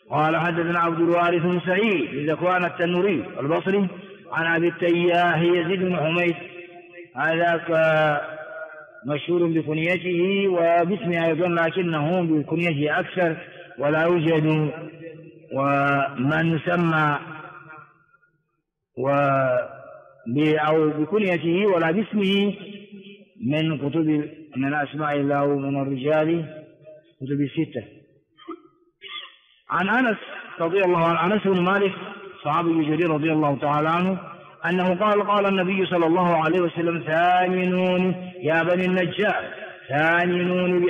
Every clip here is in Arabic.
قال حدثنا عبد الوارث بن سعيد بن ذكوان التنوري البصري عن أبي التياح يزيد بن حميد، هذا مشهور بكنيته وباسمه أيضا لكنه بكنيته أكثر، ولا يوجد ومن يسمى أو بكنيته ولا باسمه من أسماء الله ومن الرجال كتب الستة. عن أنس رضي الله عنه، أنس بن مالك صحابي جليل رضي الله تعالى عنه، أنه قال النبي صلى الله عليه وسلم: ثامنوني يا بني النجار، ثامنوني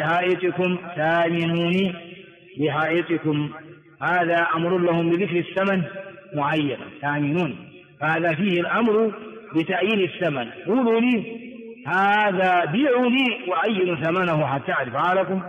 بحائطكم. هذا أمر لهم بذكر الثمن معينا، ثامنوني، هذا فيه الأمر بتعيين الثمن. قولوا لي هذا بيعوا لي وعينوا ثمنه حتى أعرف لكم.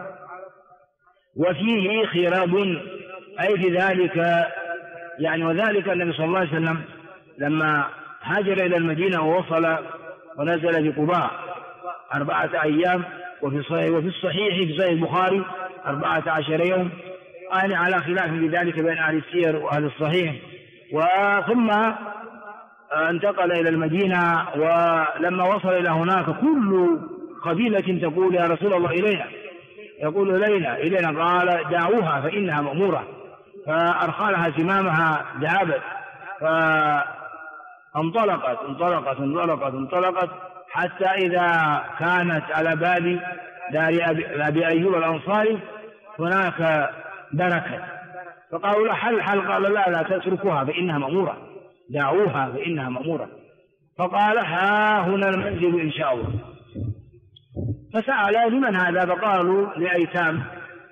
وفيه خراب، أي في ذلك يعني، وذلك النبي صلى الله عليه وسلم لما هاجر إلى المدينة ووصل ونزل بقباء 4 أيام، وفي الصحيح في صحيح البخاري 14 يوم، يعني على خلاف في ذلك بين أهل السير وأهل الصحيح. وثم انتقل إلى المدينة، ولما وصل إلى هناك كل قبيلة تقول: يا رسول الله إلينا، يقول: إلينا. قال: دعوها فإنها مأمورة. فأرخى لها زمامها ذهبت، فانطلقت حتى إذا كانت على باب دار أبي أيوب الأنصاري هناك بركة، فقالوا له: حل. قال: لا تتركوها فإنها مأمورة، دعوها فإنها مأمورة. فقال: ها هنا المنزل إن شاء الله. فسأل: لمن هذا؟ فقالوا: لأيتام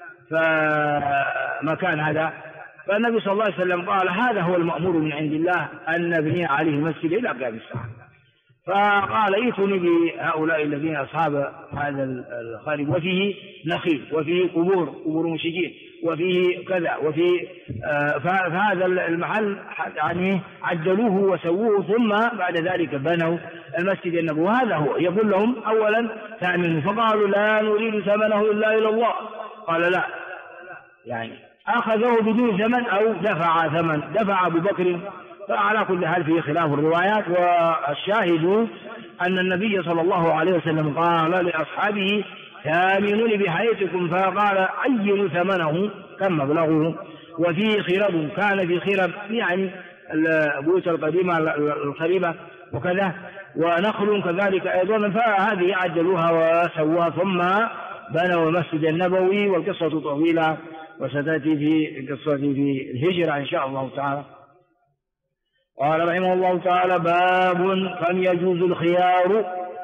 فمكان هذا. فالنبي صلى الله عليه وسلم قال: هذا هو المأمور من عند الله أن نبني عليه المسجد إلى قيام الساعة. فقال: ائتوني بهؤلاء الذين أصحاب هذا الخارج، وفيه نخيل، وفيه قبور مشركين، وفيه كذا، وفيه فهذا المحل يعني عدلوه وسووه، ثم بعد ذلك بنوا المسجد النبوي. هذا هو. يقول لهم: أولا ثامنوا. فقالوا: لا نريد ثمنه إلا إلى الله. قال: لا، يعني أخذه بدون ثمن أو دفع أبو بكر. فعلى كل حال فيه خلاف الروايات. والشاهد أن النبي صلى الله عليه وسلم قال لأصحابه: ثامنوني بحياتكم. فقال: عينوا ثمنه كم مبلغه. وفيه خرب، كان في خرب يعني البيوت القديمة الخريبة وكذا، ونخل كذلك أيضا، فهذه عجلوها وسووها ثم بنوا المسجد النبوي. والقصة طويلة وستأتي في قصة في الهجرة إن شاء الله تعالى. قال رحمه الله تعالى: باب كم يجوز الخيار.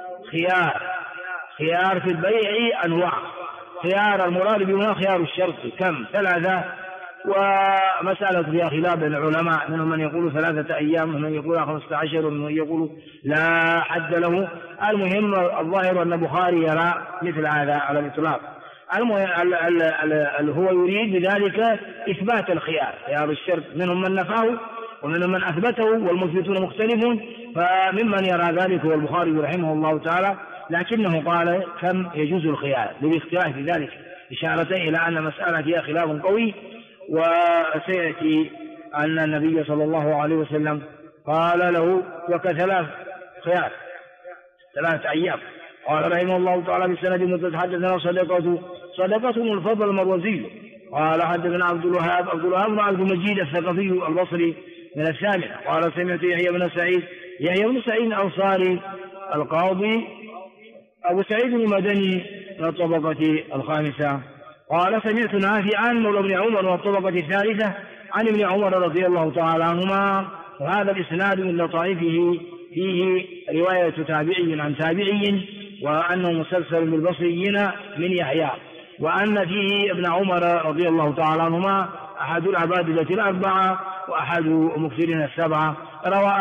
خيار في البيع أنواع. خيار المراد بهنا خيار الشرط، كم؟ 3. ومسألة فيها خلاف بين العلماء، منهم من يقول 3 أيام، ومن يقول 15، ومن يقول لا حد له. المهم الظاهر أن البخاري يرى مثل هذا على الإطلاق. هو يريد بذلك إثبات الخيار، خيار الشرط، منهم من نفاه ومنهم من أثبته، والمثبتون مختلفون. فممن يرى ذلك هو البخاري رحمه الله تعالى، لكنه قال: كم يجوز الخيار، بالاختلاف في ذلك، إشارة إلى أن مسألة فيها خلاف قوي. وسيأتي أن النبي صلى الله عليه وسلم قال له: وك3 خيار 3 أيام. قال رحمه الله تعالى: بسند متحدثنا صدقة الفضل المروزي. قال حدثنا عبد الوهاب بن عبد المجيد الثقفي البصري من 8. قال: سمعت يحيى بن سعيد الأنصاري القاضي أبو سعيد المدني من الطبقة 5. قال: سمعت نافعا مولى ابن عمر من الطبقة 3 عن ابن عمر رضي الله تعالى عنهما. وهذا الإسناد من لطائفه فيه رواية تابعي عن تابعي، وأنه مسلسل بالبصريين من يحيى، وأن فيه ابن عمر رضي الله تعالى عنهما أحد العبادلة 4 وأحد مكثرين 7، روى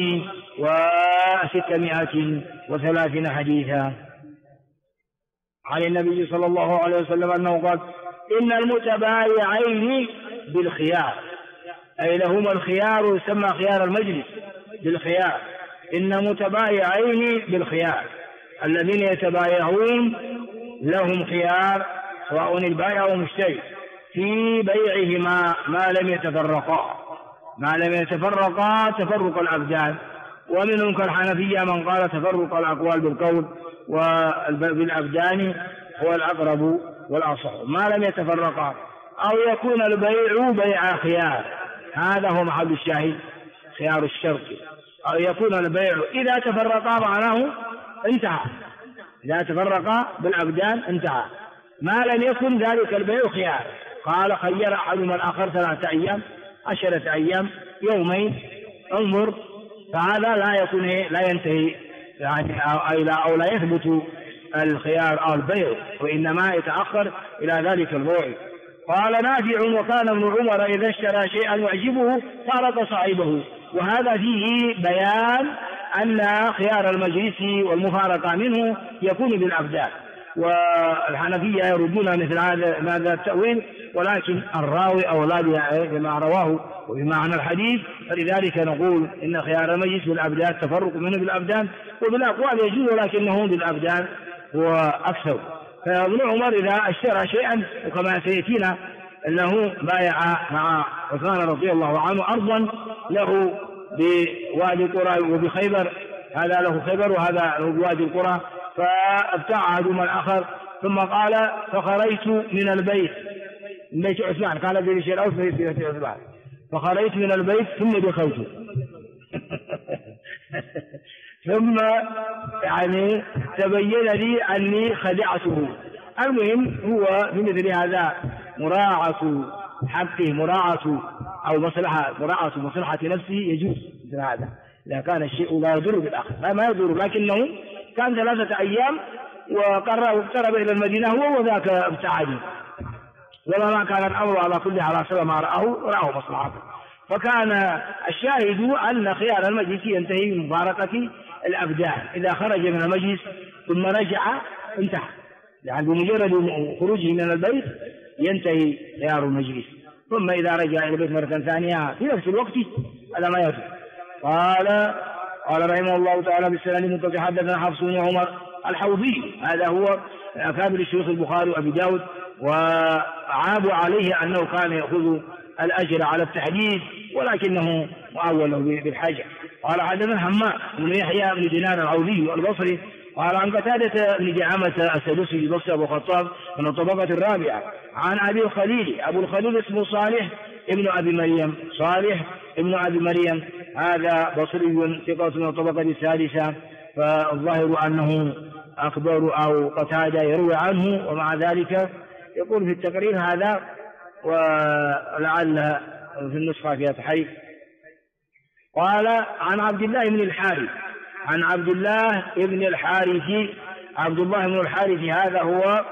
2630 حديثا عن النبي صلى الله عليه وسلم أنه قال: إن المتبايعين بالخيار، أي لهما الخيار، يسمى خيار المجلس بالخيار. إن متبايعين بالخيار، الذين يتبايعون لهم خيار، سواء البائع أو المشتري، في بيعهما ما لم يتفرقا، ما لم يتفرقا تفرق الأبدان. ومنهم كالحنفية من قال تفرق الأقوال بالقول وبالأبدان هو الأقرب والأصح ما لم يتفرقا، أو يكون البيع بيع خيار، هذا هو محل الشاهد خيار الشرط، أو يكون البيع إذا تفرقا معناه انتهى، إذا تفرقا بالأبدان انتهى، ما لم يكن ذلك البيع خيار. قال خير أحدهما الآخر 3 أيام 10 أيام يومين انظر، فهذا لا يكون لا ينتهي يعني أو لا يثبت الخيار أو البيع، وإنما يتأخر إلى ذلك البيع. قال نافع وكان ابن عمر إذا اشترى شيئا يعجبه فارق صاحبه، وهذا فيه بيان أن خيار المجلس والمفارقة منه يكون بالأبدان. والحنفية يردون مثل هذا التأويل، ولكن الراوي أولى بما رواه وبمعنى الحديث، فلذلك نقول إن خيار المجلس بالأبدان تفرق منه بالأبدان، وبالأقوال يجوز لكنه بالأبدان هو أكثر. فابن عمر إذا اشترى شيئا وكما سيأتينا أنه بايع مع عثمان رضي الله عنه أرضا له بوادي القرى وبخيبر، هذا له خيبر وهذا له بوادي القرى، فابتاع أحدهما الآخر، ثم قال فخرجت من البيت، من بيت عثمان، قال في شيء الأوس في بيت عثمان، فخرجت من البيت ثم دخلت ثم يعني تبين لي أني خدعته. المهم هو في مثل هذا مراعاة حقه، مراعاة مصلحة نفسه يجوز مثل هذا إذا كان الشيء لا يضر بالآخر، ما يضر، لكنه كان 3 أيام واقترب إلى المدينة هو وذاك ابتعد، ولما كان الأمر على كل حال ما رآه مصلحته. فكان الشاهد أن خيار المجلس ينتهي من مباركة الأبدان، إذا خرج من المجلس ثم رجع انتهى، يعني بمجرد خروجه من البيت ينتهي خيار المجلس، ثم إذا رجع إلى البيت مرة ثانية في نفس الوقت هذا ما يفعل. قال رحمه الله تعالى بالسنة المتصل حدثنا حفص بن عمر الحوضي، هذا هو أكابر الشيوخ البخاري وأبي داود، وعابوا عليه أنه كان يأخذ الأجر على التحديث ولكنه مؤول بالحاجة. قال حدثنا حماد بن يحيى بن دينار العوذي البصري قال عن قتادة بن دعامة السدوسي البصري أبو خطاب من الطبقة الرابعة عن أبي الخليل، أبو الخليل اسمه صالح ابن أبي مريم، صالح ابن أبي مريم، هذا بصري ثقة من الطبقة السادسة، فالظاهر أنه أكبر أو قتادة يروي عنه، ومع ذلك يقول في التقرير هذا، ولعل في النسخة فيها تحريف. قال عن عبد الله بن الحارث، عن عبد الله بن الحارث، عبد الله بن الحارث هذا هو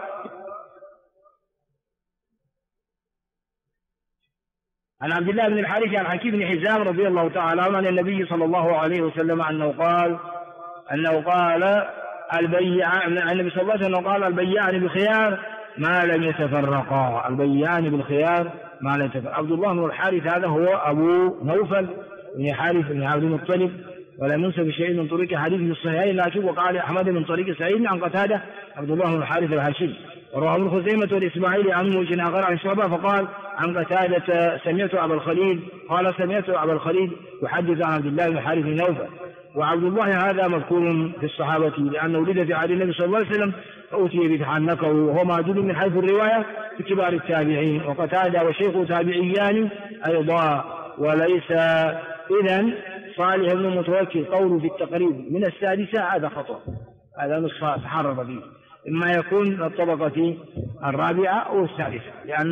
عن عبد الله بن الحارث عن حكيم بن حزام رضي الله تعالى عنه عن النبي صلى الله عليه وسلم أنه قال النبي صلى الله عليه وسلم قال البيعان بالخيار ما لم يتفرقا، البيعان بالخيار ما لم يتفرقا. عبد الله بن الحارث هذا هو أبو نوفل بن حارث بن عبد المطلب، ولا ينسى بشيء من طريق حديث في الصحيحين، لكن وقال أحمد من طريق سعيد عن قتادة عبد الله بن الحارث الهاشمي، ورواه ابن خزيمة والإسماعيلي عن وجه آخر عن شعبة فقال عن قتادة سمعت أبا الخليل قال سمعت أبا الخليل يحدث عن عبد الله بن الحارث بن نوفل. وعبد الله هذا مذكور في الصحابة لأنه ولد في عهد النبي صلى الله عليه وسلم فأوتي بتحنكه، وهو معدود من حيث الرواية في كبار التابعين، وقتادة وشيخ تابعيان أيضا، وليس إذن صالح بن متوكل قوله في التقريب من السادسة هذا خطأ، هذا نصف تحرر فيه، إما يكون الطبقة الرابعة أو السادسة،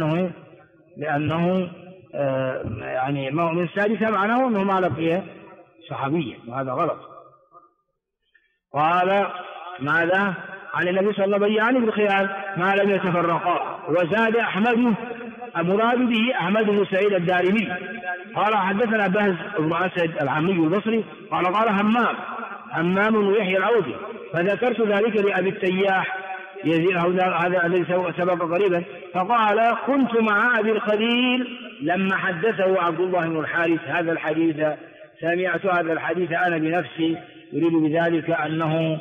لأنه يعني من السادسة معناه أنه ما لقي صحابيا، وهذا غلط. قال ماذا عن النبي صلى الله عليه وسلم يعني بالخيار ما لم يتفرقا. وزاد أحمد، المراد به أحمد بن سعيد الدارمي قال حدثنا بهز بن أسد العمي البصري قال همام ويحيى العوذي، فذكرت ذلك لأبي التياح يزيد هذا الذي سبق قريبا، فقال كنت مع أبي الخليل لما حدثه عبد الله بن الحارث هذا الحديث، سمعت هذا الحديث أنا بنفسي، يريد بذلك أنه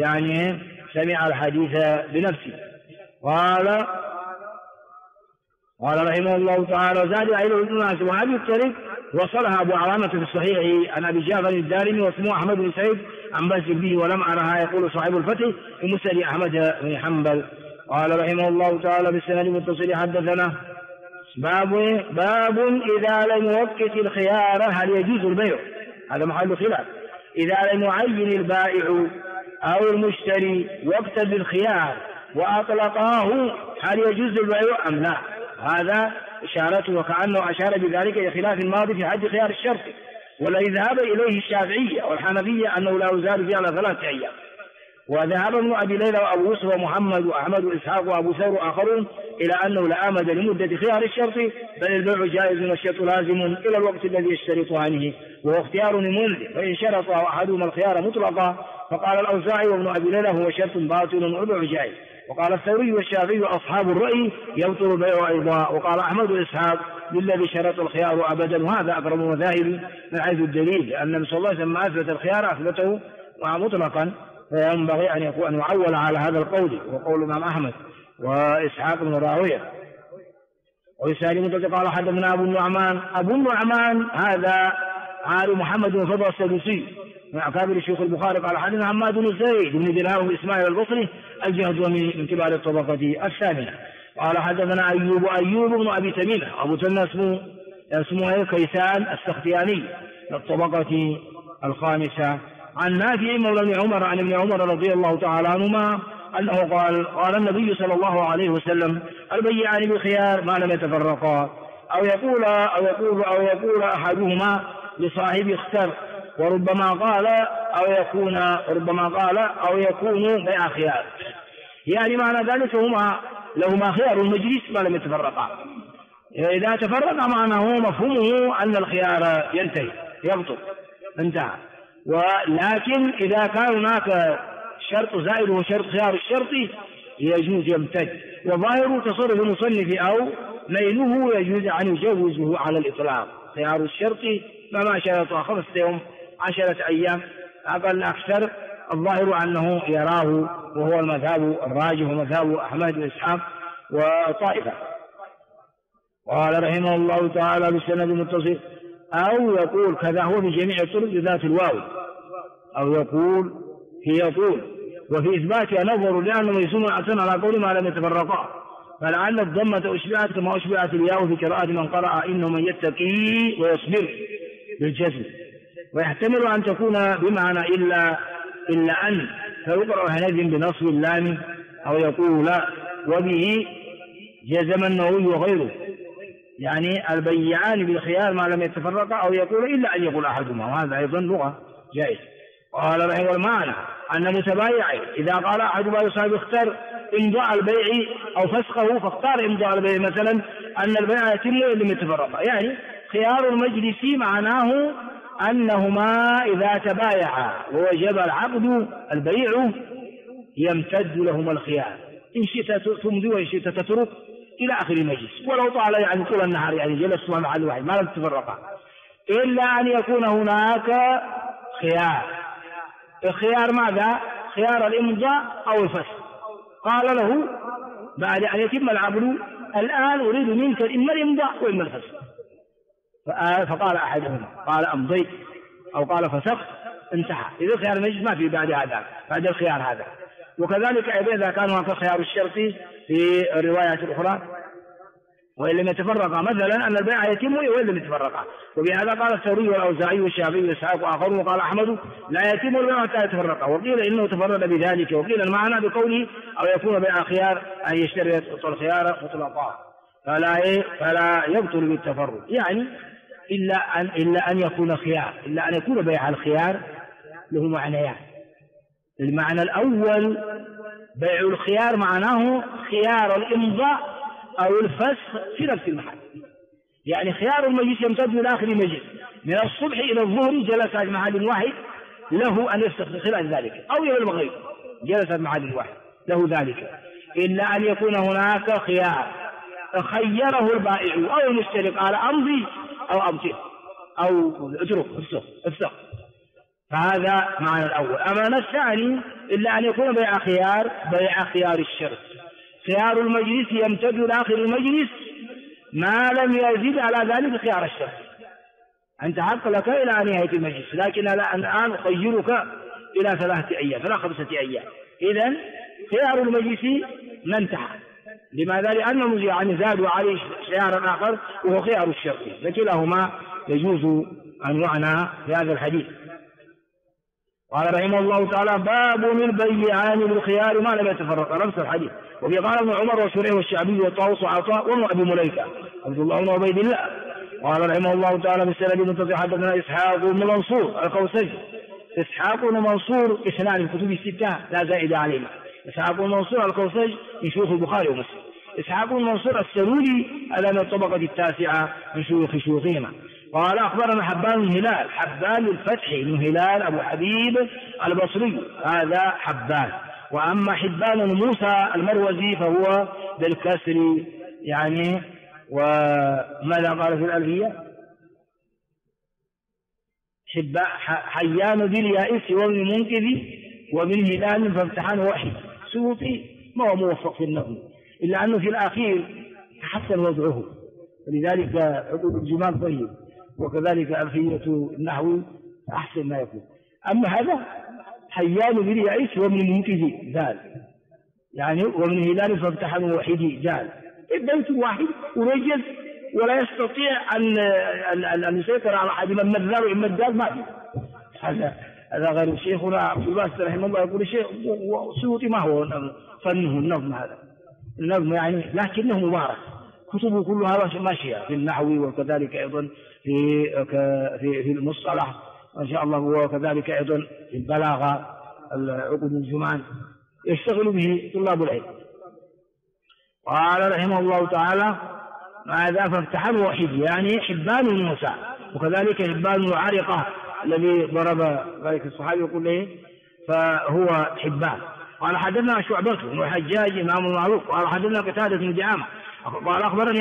يعني سمع الحديث بنفسه. قال قال رحمه الله تعالى: زاد عيله الناس. وهذه الطريق وصلها أبو عوانة في الصحيح عن أبي جعفر الدارمي واسمه أحمد بن سعيد عن بس به ولم أرها، يقول صاحب الفتح في مسند أحمد بن حنبل. قال رحمه الله تعالى: بالسند المتصل حدثنا باب إذا لم يوقت الخيار هل يجوز البيع؟ هذا محل خلاف. إذا لم يعين البائع أو المشتري وقتا للخيار وأطلقاه هل يجوز البيع أم لا؟ هذا إشارته، وكأنه أشار بذلك إلى خلاف الماضي في حد خيار الشرط، والذي ذهب إليه الشافعية والحنفية أنه لا يزال فيه على 3 أيام. وذهب ابن أبي ليلى وأبو يوسف ومحمد وأحمد وإسحاق وأبو ثور وآخرون إلى أنه لا أمد لمدة خيار الشرط، بل البيع جائز والشرط لازم إلى الوقت الذي يشترط عنه، وهو اختيار لمنذر، فإن شرط أحدهما الخيار مطلقا فقال الأوزاعي وابن أبي ليلى هو شرط باطل والبيع جائز. وقال الثوري والشافعي أصحاب الرأي يبطل البيع أيضا. وقال أحمد وإسحاق للذي شرط الخيار أبدا، وهذا أقرب مذاهب من حيث الدليل، لأن النبي صلى الله عليه وسلم أثبت الخيار أثبته مطلقا، فينبغي أن يعول على هذا القول، وقول الإمام أحمد وإسحاق بن راهويه. ويسأل متى قال حدثنا أبو النعمان هذا عارف محمد بن فضل السدوسي من أكابر شيوخ البخاري. قال حدثنا حماد بن زيد بن درهم إسماعيل البصري الجهضمي من كبار الطبقة الثامنة. قال حدثنا أيوب بن أبي تميمة أبو تميمة اسمه كيسان السختياني من الطبقة الخامسة. عن نافع مولى ابن عمر عن ابن عمر رضي الله تعالى عنهما أنه قال النبي صلى الله عليه وسلم: البيعان بالخيار ما لم يتفرقا، أو يقول أحدهما لصاحب اختر، وربما قال أو يكون بيع خيار. يعني معنى ذلك لهما خيار المجلس ما لم يتفرقا. إذا تفرق معناه مفهومه أن الخيار ينتهي يبطل انتهى. ولكن إذا كان هناك شرط زائد وشرط خيار الشرط يجوز يمتد. وظاهر تصرف المصنف أو ميله يجوز أن يجوزه على الإطلاق. خيار الشرط فما شرط 5 يوم 10 أيام أقل أكثر، الظاهر أنه يراه وهو المذهب الراجح ومذهب أحمد وإسحاق وطائفة. قال رحمه الله تعالى بالسند المتصل: أو يقول كذا هو في جميع الطرق ذات الواو، أو يقول وفي إثباتها نظر لأنه يسمى أحسن على قول ما لم يتفرقا، فلعل الضمة أشبعت كما أشبعت الياء في قراءة من قرأ إنه من يتقي ويصبر بالجزم، ويحتمل أن تكون بمعنى إلا أن، فيقرأ هنذ بنصب اللام، أو يقول لا وبه جزم النووي وغيره، يعني البيعان بالخيار ما لم يتفرقا، أو يقول إلا أن يقول أحدهما، وهذا أيضا لغة جائز. قال رحمه المعنى أن متبايعين إذا قال أحدهما لصاحب اختر إمضاء البيع أو فسخه، فاختار إمضاء البيع مثلا أن البيع يتم وإن لم يتفرقا، يعني خيار المجلس معناه أنهما إذا تبايعا ووجب العقد البيع يمتد لهما الخيار، إن شئت تمضي وإن شئت تترك إلى آخر المجلس، ولو طال يعني طول النهار، يعني جلسوا مع الواحد ما لم تتفرقا، إلا أن يكون هناك خيار. الخيار ماذا؟ خيار الإمضاء أو الفسخ. قال له بعد أن يتم العقد: الآن أريد منك إما الإمضاء وإما الفسخ. فقال أحدهما قال أمضيت أو قال فسخت، انتهى. إذا خيار المجلس ما في بعد هذا، بعد الخيار هذا. وكذلك أيضا إذا كان هناك خيار الشرط في الروايات الأخرى وإن لم يتفرقا، مثلا أن البيع يتم وإن لم يتفرقا، وبهذا قال الثوري والأوزاعي والشافعي وإسحاق وآخرون، وقال أحمد لا يتم البيع حتى يتفرقا، وقيل إنه تفرد بذلك، وقيل المعنى بقوله أو يكون بيع خيار أن يشتري الخيار مطلقا فلا يبطل بالتفرد، يعني إلا أن يكون خيار، إلا أن يكون بيع الخيار له معنيان. المعنى الأول بيع الخيار معناه خيار الإمضاء أو الفسخ في نفس المحل، يعني خيار المجلس يمتد إلى آخر المجلس من الصبح إلى الظهر جلس في محل واحد له أن يفسخ خلال ذلك، أو إلى المغرب جلس في محل واحد له ذلك، إلا أن يكون هناك خيار خيره البائع أو المشتري قال أمضي أو أبطل أو اترك افسخ. فهذا معنى الأول. أما الثاني إلا أن يكون بيع خيار الشرط، خيار المجلس يمتد إلى آخر المجلس ما لم يزد على ذلك خيار الشرط. أنت حق لك إلى نهاية المجلس، لكن الآن أخيرك إلى 3 أيام فلا 5 أيام. إذن خيار المجلس ما انتهى. لماذا؟ لأنهم يعني زادوا عليه خيارا آخر وهو خيار الشرط، فكلاهما يجوز أن يعنى في هذا الحديث. قال رحمه الله تعالى: باب من بيعان بالخيار ما لم يتفرق، نفس الحديث. وفي قال ابن عمر وشريح والشعبي وطاووس وعطاء وابن أبي مليكة عبد الله بن عبيد الله. قال رحمه الله تعالى: بالسند المتصل حدثنا إسحاق بن منصور القوسجي. إسحاق بن منصور 2 في الكتب الستة لا زائد عليهما. إسحاق بن منصور القوسجي من شيوخ البخاري ومسلم. إسحاق بن منصور السلولي هذا من الطبقة 9 من شيوخهما. قال أخبرنا حبان بن هلال، حبان الفتح بن هلال أبو حبيب البصري، هذا حبان. وأما حبان بن موسى المروزي فهو بالكسر يعني. وماذا قال في الألفية؟ حيان باليائس ومن منكذ ومن هلال فامتحان واحد. سيوطي ما هو موفق في النظم، إلا أنه في الأخير تحسن وضعه، ولذلك عقود الجمال طيب، وكذلك ألفية النحو أحسن ما يكون. أما هذا حيان باليائس ومن منكذ زال، يعني ومن هلال فامتحان واحد زال. البيت الواحد ورجل ولا يستطيع أن يسيطر على أحد من مذال وإما الدال ما فيه. هذا غير شيخنا عبد الباسط رحمه الله يقول الشيخ سيوطي ما هو فنه النظم، هذا النظم يعني، لكنه مبارك، كتبه كلها ماشية في النحو وكذلك أيضا في المصطلح ما شاء الله، وكذلك أيضا في البلاغة عقود الجمان يشتغل به طلاب العلم. قال رحمه الله تعالى: ماذا فامتحن واحد، يعني حبان موسى، وكذلك حبان العارقة الذي ضرب ذلك الصحابي يقول له فهو حبان. قال حدثنا شعبة بن الحجاج إمام المعروف. قال حدثنا قتادة بن دعامة قال أخبرني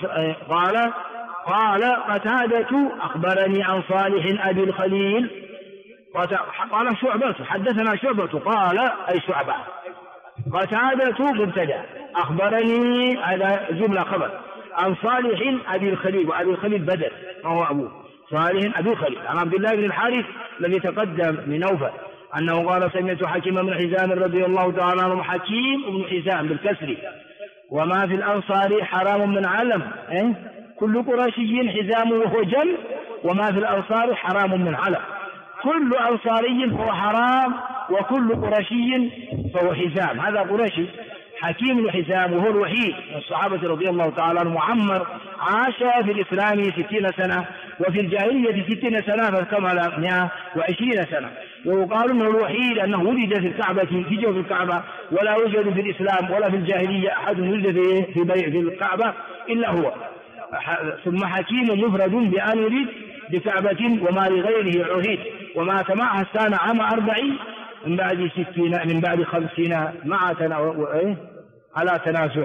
قال قتادة أخبرني عن صالح أبي الخليل. قال شعبة حدثنا شعبة قال أي شعبة. قتادة مبتدأ أخبرني هذا جملة خبر عن صالح أبي الخليل، وأبي الخليل بدر وهو أبوه صالح أبي الخليل عن عبد الله بن الحارث الذي تقدم من نوفل أنه قال: سمعت حكيم بن حزام رضي الله تعالى عنه. حكيم بن حزام بالكسر. وما في الأنصار حرام من علم، كل قرشي حزام وهو جم، وما في الأنصار حرام من علم. كل أنصاري فهو حرام، وكل قرشي فهو حزام. هذا قرشي حكيم بن حزام، وهو الوحيد من الصحابة رضي الله تعالى عنه معمر، عاش في الإسلام 60 سنة، وفي الجاهلية 60 سنة، فكمل 120 سنة. ويقال انه الوحيد انه ولد في الكعبة، في جوف الكعبة، ولا يوجد في الإسلام ولا في الجاهلية أحد ولد في الكعبة إلا هو. ثم حكيم مفرد بأن ولد بكعبة وما لغيره عهد، ومات معها السنة عام 40 من بعد 60 من بعد 50 مع على تنازع.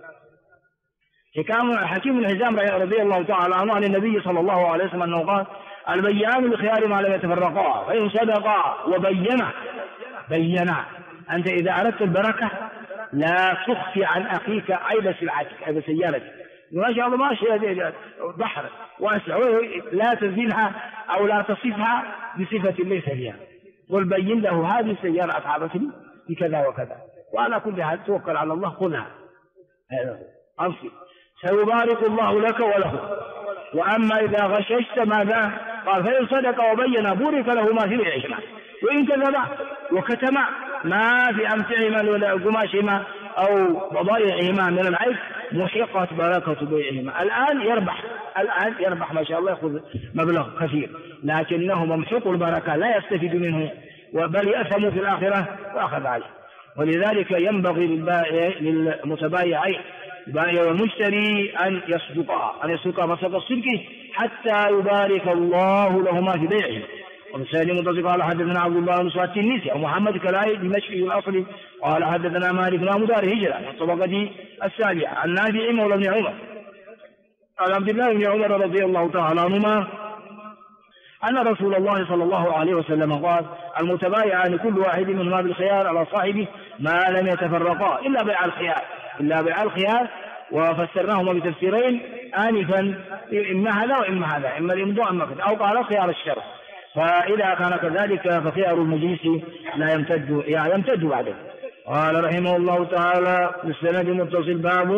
حكيم بن حزام رضي الله تعالى عنه عن النبي صلى الله عليه وسلم أنه قال: البيان بخيار ما لم يتفرقا، فإن صدقا وبينا. أنت إذا أردت البركة لا تخفي عن أخيك عيب سلعتك، عيب سيارتك، ما شاء الله ماشي بحر واسع، لا تزينها أو لا تصفها بصفة ليس فيها، قل بين له هذه السيارة أتعبتني بكذا وكذا، وعلى كل حال توكل على الله خذها، أنصي سيبارك الله لك وله. وأما إذا غششت ماذا؟ قال: فإن صدق وبين بورك له ما في بيعهما، وإن كذب وكتم ما في أمتعهما ولا قماشهما أو بضائعهما من العيب محقت بركة بيعهما. الآن يربح ما شاء الله، يأخذ مبلغ كثير، لكنه ممحوق البركة لا يستفيد منه، بل يأثم في الآخرة وأخذ عليه. ولذلك ينبغي للمتبايعين البائع والمشتري أن يصدقا مصدق الصدق حتى يبارك الله لهما في بيعهم. ومسائل متصل قال: حدثنا عبد الله بن صالح التنيسي أو محمد كلاي دمشقي الأصلي قال: حدثنا مالك بن أبو دار هجرة من الطبقة 7 عن نافع مولى بن عمر قال عبد الله بن عمر رضي الله تعالى عنهما أن رسول الله صلى الله عليه وسلم قال: المتبايعان كل واحد منهما بالخيار على صاحبه ما لم يتفرقا إلا بيع الخيار. وفسرناهما بتفسيرين: آنفا إما هذا وإما هذا، إما الإمضاء إما كذا، أو قال خيار الشرط. فإذا كان كذلك فخيار المجلس لا يمتد بعده. قال رحمه الله تعالى بالسند متصل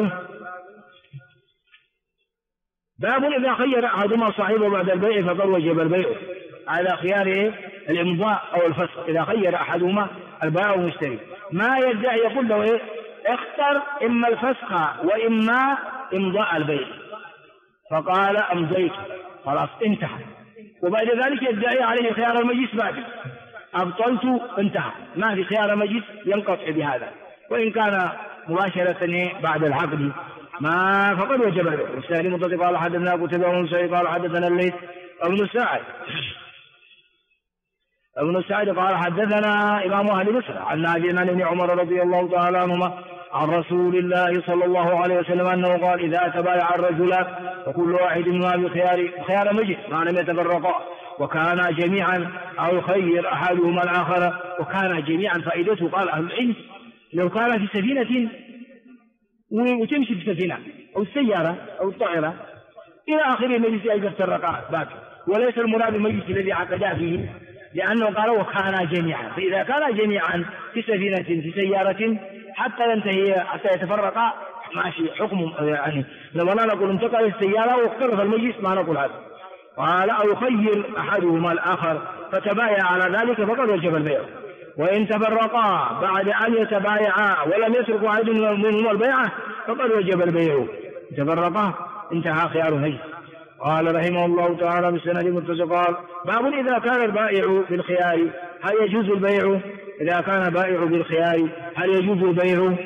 باب إذا خير أحدهما صاحبه بعد البيع فقد وجب البيع، على خيار الإمضاء أو الفسخ. إذا خير أحدهما البائع والمشتري ما يدعي يقول له اختر إما الفسخ وإما إمضاء البيع، فقال أمضيت خلاص انتهى، وبعد ذلك يدعي عليه خيار المجلس بعد أبطلت انتهى، ما في خيار مجلس ينقطع بهذا. وإن كان مباشرة بعد العقد ما فقد وجب البيع. والسائل متصل قال حدثنا قتيبة بن سعيد قال حدثنا الليث ابن سعد قال حدثنا إمام أهل مصر عن نافع عن ابن عمر رضي الله تعالى عنهما عن رسول الله صلى الله عليه وسلم أنه قال إذا تبايع الرجلان وكل واحد منهما بخيار مجلس ما لم يتفرقا وكانا جميعا أو يخير أحدهما الآخر وكانا جميعا. فائدته قال أهل العلم لو كان في سفينة وتمشي في السفينة أو السيارة أو الطائرة إلى آخر المجلس أيضا تفرقا باقي، وليس المراد المجلس الذي عقدا فيه، لأنه قال وكانا جميعا. فإذا كانا جميعا في سفينة في سيارة حتى ينتهي حتى يتفرقا ماشي حكم يعني. لما لا نقول انتقل السيارة واختلف المجلس ما نقول هذا. قال أو يخير أحدهما الآخر فتبايع على ذلك فقد وجب البيع. وإن تفرقا بعد أن يتبايعا ولم يترك واحد منهما البيعة فقد وجب البيع. تفرقا انتهى خيار المجلس. قال رحمه الله تعالى بالسند متصل قال باب إذا كان البائع بالخيار هل يجوز البيع؟ إذا كان البائع بالخيار هل يجوز البيع؟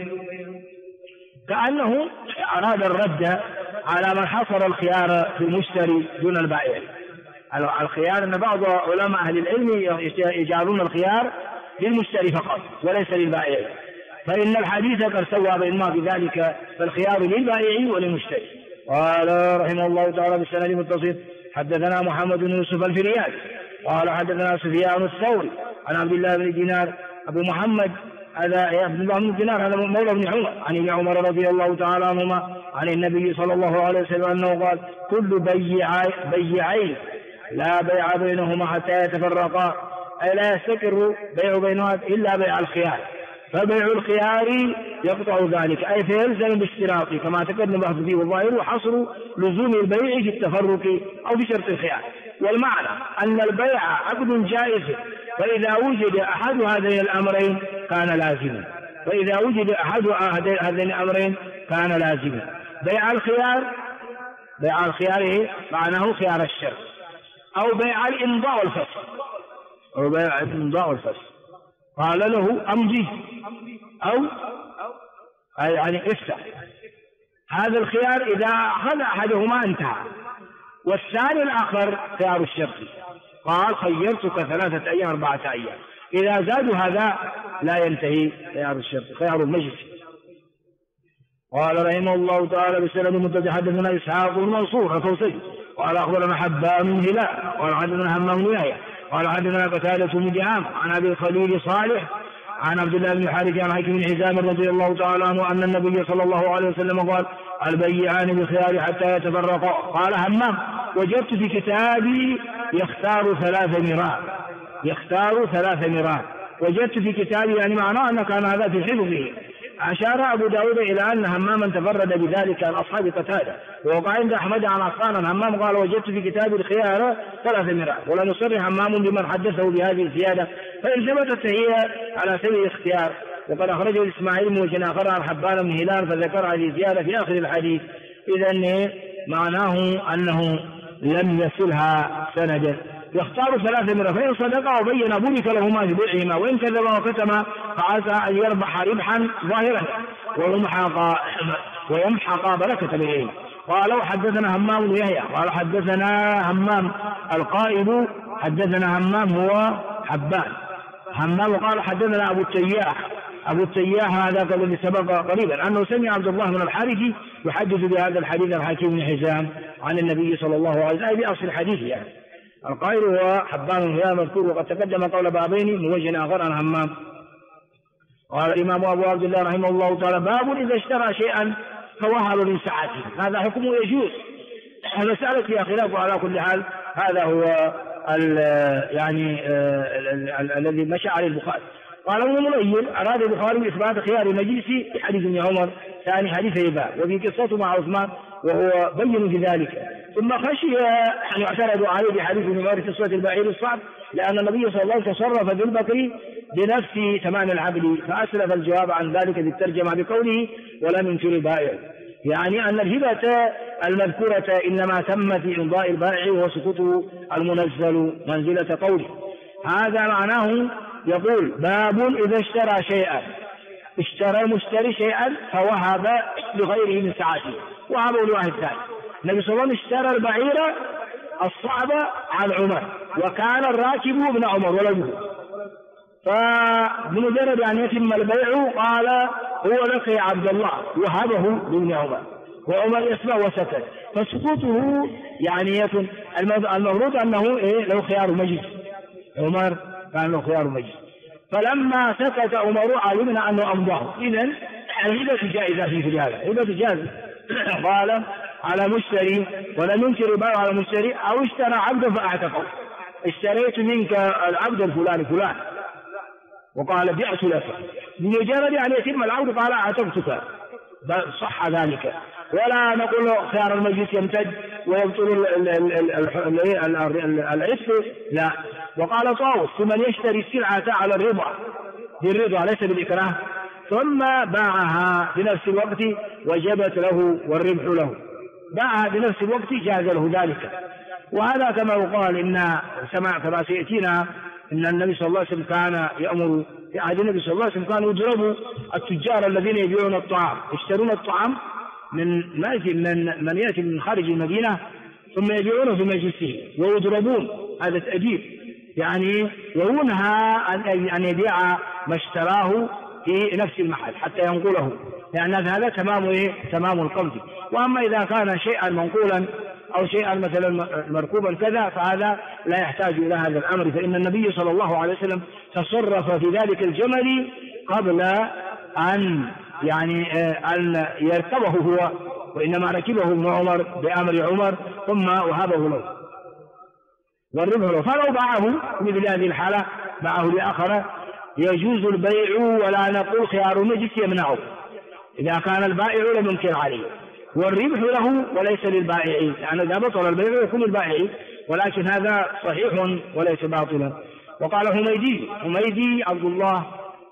كأنه أراد الرد على من حصر الخيار في المشتري دون البائع. الخيار أن بعض علماء أهل العلم يجعلون الخيار للمشتري فقط وليس للبائع، فإن الحديث قد سوى بينهما بذلك، فالخيار للبائع وللمشتري. قال رحمه الله تعالى بالسند متصل حدثنا محمد بن يوسف الفريابي قال حدثنا سفيان الثوري عن عبد الله بن دينار أبو محمد هذا عبد الله بن دينار هذا مولى بن عمر عن ابن عمر رضي الله تعالى عنهما عن النبي صلى الله عليه وسلم أنه قال كل بيعين لا بيع بينهما حتى يتفرقا، أي لا يستقر بيع بينهما إلا بيع الخيار، فبيع الخيار يقطع ذلك، أي فيلزم باشتراطه كما تقدم بحث فيه، والظاهر وحصر لزوم البيع في التفرق أو في شرط الخيار. والمعنى أن البيع عقد جائز، فإذا وجد أحد هذين الأمرين كان لازما، فإذا وجد أحد هذين الأمرين كان لازما. بيع الخيار معناه خيار الشرط، أو بيع الإمضاء والفسخ، قال له أمضي أو يعني افتح. هذا الخيار إذا أخذ أحدهما انتهى، والثاني الآخر خيار الشرط، قال خيرتك 3 أيام 4 أيام، إذا زادوا هذا لا ينتهي خيار الشرط، خيار المجلس. قال رحمه الله تعالى بالسند المتصل حدثنا إسحاق بن منصور الكوسجي قال أخبرنا حبان بن هلال قال حدثنا همام بن يحيى قال حدثنا قتادة بن دعامة عن أبي الخليل صالح عن عبد الله بن حارث عن حكيم بن حزام رضي الله تعالى عنه أن النبي صلى الله عليه وسلم قال البيعان بالخيار حتى يتفرقا. قال همام وجدت في كتابي يختار 3 مراء، وجدت في كتابي يعني معناه أن كان هذا في حفظه. أشار أبو داود إلى أن هماما تفرد بذلك عن أصحاب قتادة، ووقع عند أحمد عن أصحاب همام قال وجدت في كتاب الخيار 3 مراء، ولم يصرح همام بمن حدثه بهذه الزيادة، فإن ثبتت هي على سبيل الاختيار. وقد أخرجه الإسماعيلي من وجه آخر عن حبان بن هلال فذكر هذه الزيادة في آخر الحديث، إذن معناه أنه لم يصلها سندا. يختار 3 مراء، فإن صدقا وبين بورك لهما في بيعهما، وإن كذب وكتم فعسى أن يربح ربحا ظاهرا ويمحق بركة بيعهما. قالوا حدثنا همام بن يحيى قال حدثنا همام القائد حدثنا همام هو حبان همام قال حدثنا أبو التياح هذا الذي سبق قريبا أنه سمع عبد الله بن الحارث يحدث بهذا الحديث عن حكيم بن حزام عن النبي صلى الله عليه وسلم بأصل الحديث يعني. القائل هو حبان هو مذكور، وقد تقدم قول بابين من وجه آخر عن همام. قال الإمام أبو عبد الله رحمه الله تعالى باب إذا اشترى شيئا فوهب من ساعته، هذا حكمه يجوز المسألة فيها خلاف، وعلى كل حال هذا هو الذي مشى عليه البخاري. قال ابن منير: أراد البخاري بإثبات خيار المجلس في حديث ابن عمر ثاني حديث هباء، وفي قصته مع عثمان وهو بين في ذلك. ثم خشي أن يعترض عليه بحديث ابن عمر في صفة البعير الصعب، لأن النبي صلى الله عليه وسلم تصرف في البكر بنفس ثمان العبد، فأسلف الجواب عن ذلك بالترجمة بقوله: ولم ينكر البائع، يعني أن الهبة المذكورة إنما تم في إمضاء البائع وسقوطه المنزل منزلة قوله. هذا معناه. يقول: باب إذا اشترى شيئا، اشترى المشتري شيئا فوهب لغيره من ساعته، وهبه لواحد ثاني. النبي صلى الله عليه وسلم اشترى البعير الصعب عن عمر، وكان الراكب ابن عمر ولده، فبمجرد أن يتم البيع قال: هو لك يا عبد الله، وهبه لابن عمر، وعمر يسمع وسكت. فسقوطه يعني يكون المفروض أنه له خيار مجلس، عمر كان له خيار مجلس، فلما سكت عمر علمنا أنه أمضاه. إذن الهبة جائزة في هذا، الهبة جائزة. قال: على مشتري، ولم ينكر البيع على مشتري، أو اشترى عبدا فأعتقه، اشتريت منك العبد الفلاني فلان، وقال: بعت لك، بمجرد أن يتم العقد قال: أعتقتك، صح ذلك. ولا نقول خيار المجلس يمتد ويبطل العتق، لا. وقال طاووس: لمن يشتري السلعة على الرضا، بالرضا ليس بالإكراه، ثم باعها بنفس الوقت وجبت له والربح له، باعها بنفس الوقت جاز له ذلك. وهذا كما يقال كما سيأتينا إن النبي صلى الله عليه وسلم كان يأمر في عهد النبي صلى الله عليه وسلم كانوا يضربوا التجار الذين يبيعون الطعام، يشترون الطعام من يأتي من خارج المدينة ثم يبيعونه في مجلسه ويضربون، هذا تأديب يعني، وينهى أن يبيع ما اشتراه في نفس المحل حتى ينقله، لأن هذا تمام القبض. وأما إذا كان شيئا منقولا أو شيئا مثلا مركوبا كذا فهذا لا يحتاج إلى هذا الأمر، فإن النبي صلى الله عليه وسلم تصرف في ذلك الجمل قبل أن يركبه هو، وإنما ركبه ابن عمر بأمر عمر ثم وهبه له والربح له. فلو باعه مثل هذه الحالة باعه لآخر يجوز البيع، ولا نقول خيار المجلس يمنعه إذا كان البائع لم ينكر عليه، والربح له وليس للبائع، يعني إذا بطل البيع يكون للبائع، ولكن هذا صحيح وليس باطلا. وقال حميدي عبد الله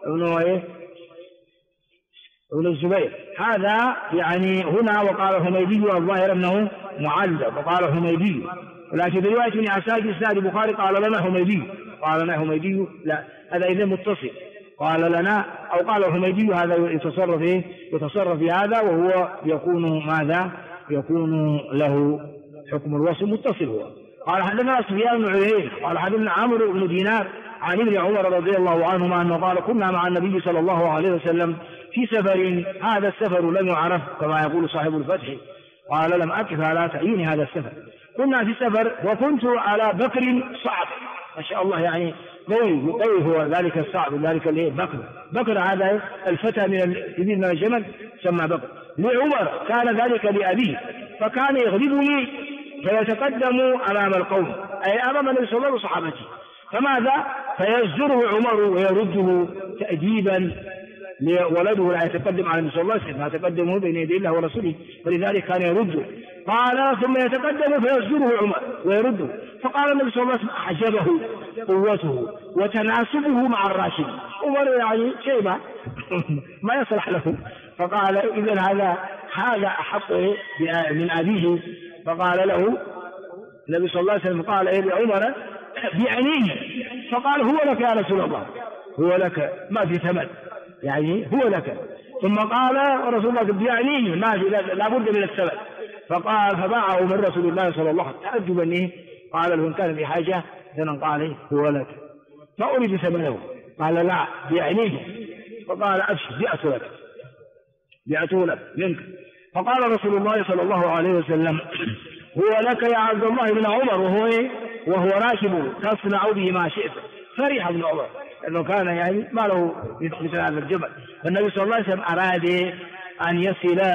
بن الزبير، هذا يعني هنا وقال حميدي والظاهر أنه معلق، وقال حميدي، ولكن في رواية ابن عساكر إسناد البخاري قال لنا حميدي، لا هذا إذا متصل، قال لنا أو قال الحميدي، هذا يتصرف في هذا، وهو يكون له حكم الوصف متصل. هو قال: حدثنا سفيان بن عيينة قال: حدثنا عمرو بن دينار عن ابن عمر رضي الله عنهما أنه قال: كنا مع النبي صلى الله عليه وسلم في سفر، هذا السفر لم يعرف كما يقول صاحب الفتح، قال: لم أكف على تعيين هذا السفر. كنا في سفر وكنت على بكر صعب، ما شاء الله، يعني قوي هو ذلك الصعب، ذلك بكر هذا الفتى من الجمل سمى بكر. لعمر كان ذلك لأبيه، فكان يغلبني فيتقدم أمام القوم، أي أمام النبي صلى الله عليه وسلم وصحابته، فماذا؟ فيزجره عمر ويرده تأديبا لولده لا يتقدم على النبي صلى الله عليه وسلم، يتقدمه بين يدي الله ورسوله، فلذلك كان يرده. قال: ثم يتقدم فيزجره عمر ويرده، فقال النبي صلى الله عليه وسلم: أعجبه قوته وتناسبه مع الراشد. عمر يعني شيبة ما يصلح له، فقال: إذن هذا أحق من أبيه. فقال له النبي صلى الله عليه وسلم، قال لعمر: بعنيه. فقال: هو لك يا رسول الله، هو لك، ما في ثمن، يعني هو لك. ثم قال رسول الله: بعنيه، ما في، لا بد من الثمن. فقال: فباعه من رسول الله صلى الله عليه وسلم تعجبا، قال له: إن كان في حاجة إذن قال: هو لك، ما أريد ثمنه. قال: لا، بعنيه. فقال: أبشر، بعته لك منك. فقال رسول الله صلى الله عليه وسلم: هو لك يا عبد الله بن عمر، وهو راكب، تصنع به ما شئت. فرح ابن عمر لأنه كان يعني ما له مثل هذا الجبل. فالنبي صلى الله عليه وسلم أراد أن يصل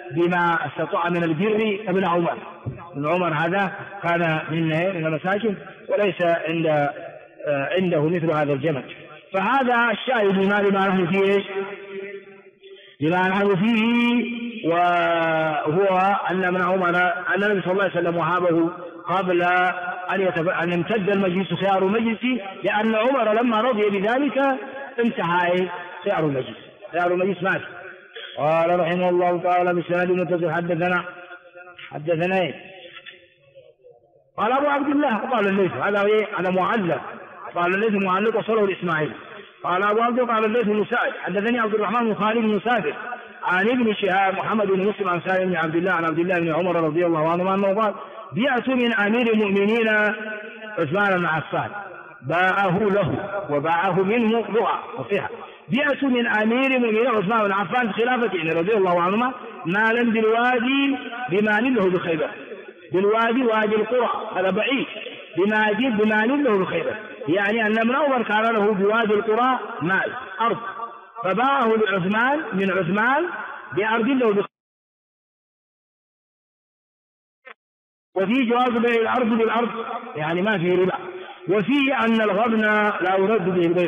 بما استطاع من البر ابن عمر. ابن عمر هذا كان من المساكن وليس عنده مثل هذا الجمل. فهذا الشاهد لما نحن فيه لما نحن فيه، وهو أن ابن عمر أن النبي صلى الله عليه وسلم وهابه قبل أن يمتد المجلس خيار المجلس، لأن عمر لما رضي بذلك انتهى خيار المجلس مات. قال رحمه الله تعالى بسند متصل حدثنا قال أبو عبد الله قال الليث هذا معلق، قال الليث معلق وصله الإسماعيلي. قال أبو عبد الله قال الليث بن سعد حدثني عبد الرحمن بن خالد بن مسافر عن ابن شهاب محمد بن مسلم عن سالم بن عبد الله عن عبد الله بن عمر رضي الله عنهما أنه قال بيعت من أمير المؤمنين عثمان بن عفان باعه له وباعه منه لغة وصيحة. بيعت من أمير المؤمنين عثمان بن عفان في خلافته رضي الله عنهما مالا بالوادي بمال له بخيبر، بالوادي وادي القرى هذا بعيد، بمال له بخيبر، يعني أن ابن عمر كان له بوادي القرى مال أرض فباعه لعثمان من عثمان بأرض له بخيبر. وفي جواز بيع الأرض بالأرض يعني ما فيه ربا، وفيه أن الغبن لا يرد به البيع.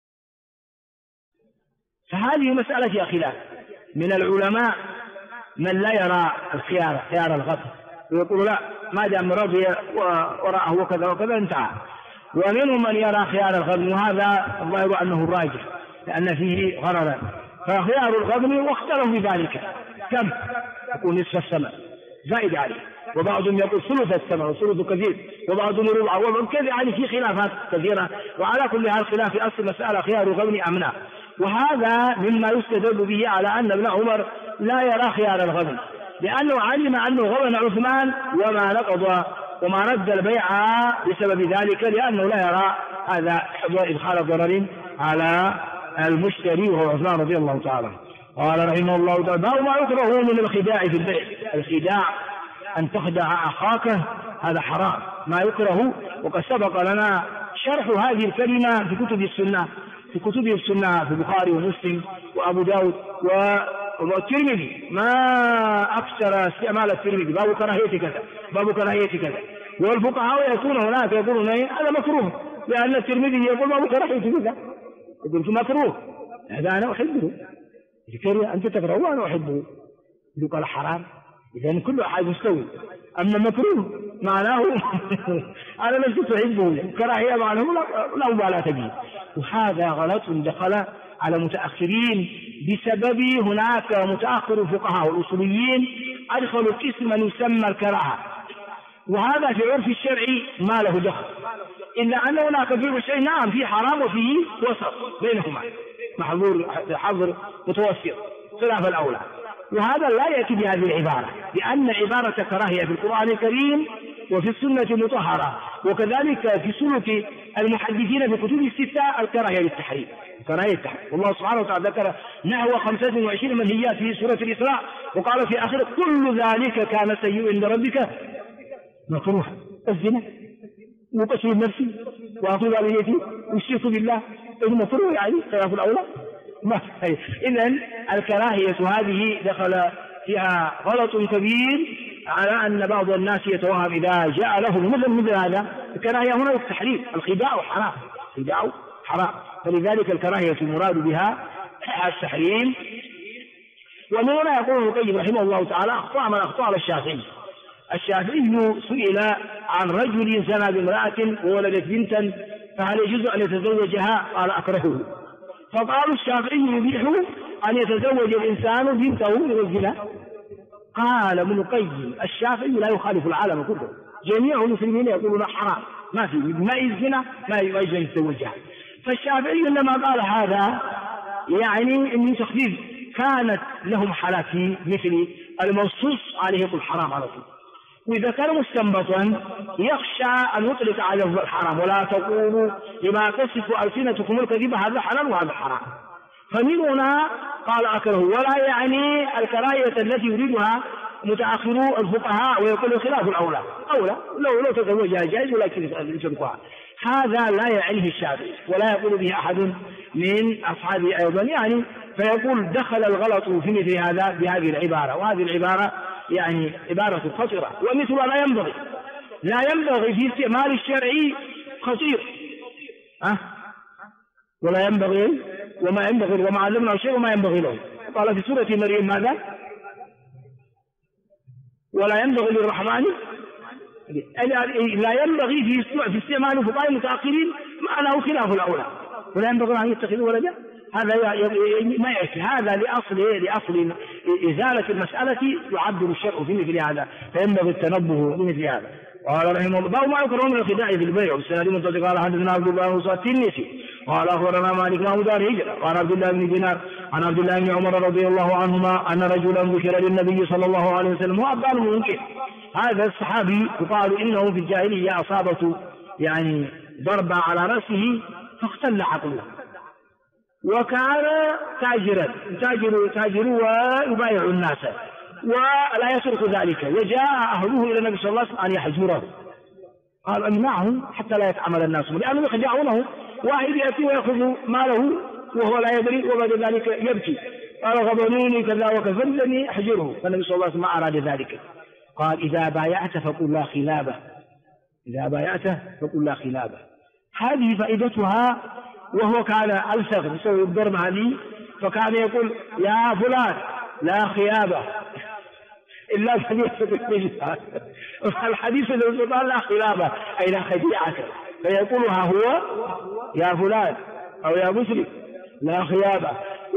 فهذه مسألة فيها خلاف من العلماء، من لا يرى خيار الغبن ويقول لا ما دام رضي وراءه وكذا وكذا انتهى، ومنهم من يرى خيار الغبن، وهذا الله أنه الراجح لأن فيه غررا. فخيار الغبن واختلفوا بذلك كم يكون نصف الثمن زائد عليه، وبعضهم يقول ثلث الثمن وثلث كثير، وبعضهم ربع وكذا، يعني في خلافات كثيرة. وعلى كل هذا الخلاف في أصل مسألة خيار الغبن أم لا، وهذا مما يستدل به على أن ابن عمر لا يرى خيار الغبن، لأنه علم أنه غبن عثمان وما نقض وما رد البيع بسبب ذلك، لأنه لا يرى هذا إدخال ضرر على المشتري وهو عثمان رضي الله تعالى. قال رحمه الله تعالى باب ما يكره من الخداع في البيع. الخداع أن تخدع أخاك هذا حرام ما يكره، وقد سبق لنا شرح هذه الكلمة في كتب السنة في البخاري ومسلم وأبو داود والترمذي، ما أكثر استعمال الترمذي باب كراهية كذا، والفقهاء يكون هناك يقولون هذا مكروه، لأن الترمذي يقول باب كراهية كذا، يقول مكروه هذا أنا أحبه، أنت تكرهه وأنا أحبه، يقول حرام، إذن كل أحد مستوي. أما مكروه معناه أنا لست أحبه، كراهية معناه لا مبالاة به. وهذا غلط دخل على متأخرين بسبب هناك متأخر الفقهاء والأصوليين أدخلوا قسما يسمى الكراهة، وهذا في عرف الشرعي ما له دخل، إلا أن هناك في الشيء نعم في حرام وفيه وسط بينهما حظر متوسط خلاف الأولى. وهذا لا يأتي بهذه العبارة، لأن عبارة كراهية في القرآن الكريم وفي السنة المطهرة، وكذلك في سلوك المحدثين في كتب الستة الكراهية للتحريم. والله سبحانه وتعالى ذكر نحو 25 منهيات في سورة الإسراء، وقال في آخر كل ذلك كان سيئا عند ربك مكروها. الزنا وقتل النفس وأخذ اليتيم والشرك بالله مكروه، يعني خلاف الأولى. إذن الكراهية هذه دخل فيها غلط كبير، على أن بعض الناس يتوهم إذا جاء له مثل هذا الكراهية هنا التحريم، الخداع حرام، فلذلك الكراهية المراد بها التحريم. ومن هنا يقول ابن القيم رحمه الله تعالى أخطأ من أخطأ على الشافعي سئل عن رجل زنى بامرأة وولدت بنتا فهل يجوز أن يتزوجها؟ قال أكرهه. فقالوا الشافعي يبيح أن يتزوج الإنسان بنته من الزنا. قال ابن القيم الشافعي لا يخالف العالم كله، جميع المسلمين يقولون حرام، ما في الزنا ما يجوز أن يتزوجها. فالشافعي لما قال هذا يعني أن تخفيف كانت لهم حالات في مثل المنصوص عليه يقول حرام على طول، وإذا كان مستنبطا يخشى أن يطلق على الحرام ولا تقولوا لما تصف ألسنتكم الكذب هذا حلال وهذا حرام. فمن هنا قال أكره، ولا يعني الكراهية التي يريدها متأخرو الفقهاء ويقول خلاف الأولى، لو تزوجها جائز ولكن يتركها. هذا لا يعنيه الشافعي ولا يقول به أحد من أصحابه أيضا، يعني فيقول دخل الغلط في مثل هذا بهذه العبارة، وهذه العبارة يعني عبارة خطيرة، ومثلها لا ينبغي في استعمال الشرعي خطير، ولا ينبغي وما ينبغي وما علمنا شيء وما ينبغي له. قال في سورة مريم ماذا؟ ولا ينبغي للرحمن، لا ينبغي في استعمال الفقهاء المتأخرين معناه خلاف الأولى، ولا ينبغي أن يتخذوا ولدا، هذا ما يأتي، هذا لأصل إزالة المسألة يعبر الشرع في مثل هذا، فينبغي التنبه لمثل هذا. قال رحمه الله باب ما يكره من الخداع في البيع والسند المنطق. قال حدثنا عبد الله بن التنسي قال اخبرنا مالك بن دار هجره قال عبد الله بن دينار عن عبد الله بن عمر رضي الله عنهما ان رجلا ذكر للنبي صلى الله عليه وسلم وابان ممكن. هذا الصحابي يقال انه في الجاهليه اصابته يعني ضربه على راسه فاختل عقله، وكان تاجر ويبايع الناس ولا يترك ذلك، وجاء أهله إلى النبي صلى الله عليه وسلم أن يحجره، قال امنعه حتى لا يتعامل الناس لأنه يخدعونه، واحد يأتي ويأخذ ماله وهو لا يدري وبعد ذلك يبكي، قال غضنوني كذا وكذا فلني أحجره، فالنبي صلى الله عليه وسلم ما أراد ذلك، قال إذا بايعت فقل لا خلابة، إذا بايعت فقل لا خلابة. هذه فائدتها. وهو كان ألصق يسوي الضرب هذه، فكان يقول يا فلان لا خيابة إلا خديعة، الحديث الذي قال لا خلابة أي لا خديعة، فيقولها هو يا فلان أو يا مسلم لا خيابة،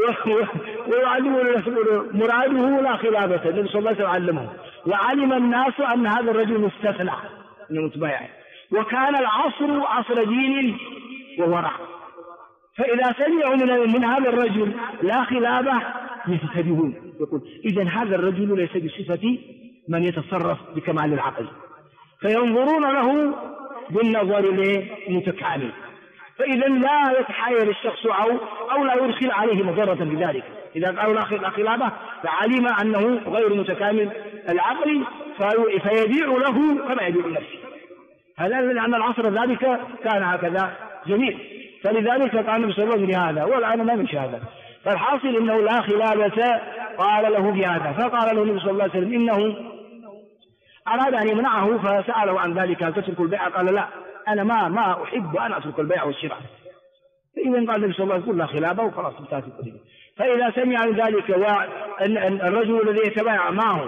مراده لا خلابة. النبي صلى الله عليه وسلم علمه، وعلم الناس أن هذا الرجل مستثنى من متبايع، وكان العصر عصر دين وورع، فإذا سمعوا من هذا الرجل لا خلابة ينتبهون، يقول إذن هذا الرجل ليس بصفة من يتصرف بكمال العقل، فينظرون له بالنظر المتكامل، فإذا لا يتحايل الشخص أو لا يدخل عليه مضرة بذلك. إذا قالوا لا خلابة فعلم أنه غير متكامل العقل فيبيع له كما يبيع نفسه، هذا لأن العصر ذلك كان هكذا جميل، فلذلك قال النبي صلى الله عليه وسلم هذا، والآن ما مش هذا. فالحاصل إنه لا خلابة قال له بهذا، فقال له النبي صلى الله عليه وسلم إنه أراد أن يمنعه، فسأله عن ذلك هل تترك البيع؟ قال لا، أنا ما أحب أن أترك البيع والشراء. فإذا قال النبي صلى الله عليه وسلم لا خلابة وخلاص انتهت القضية. فإذا سمع عن ذلك والرجل الذي يتبايع معه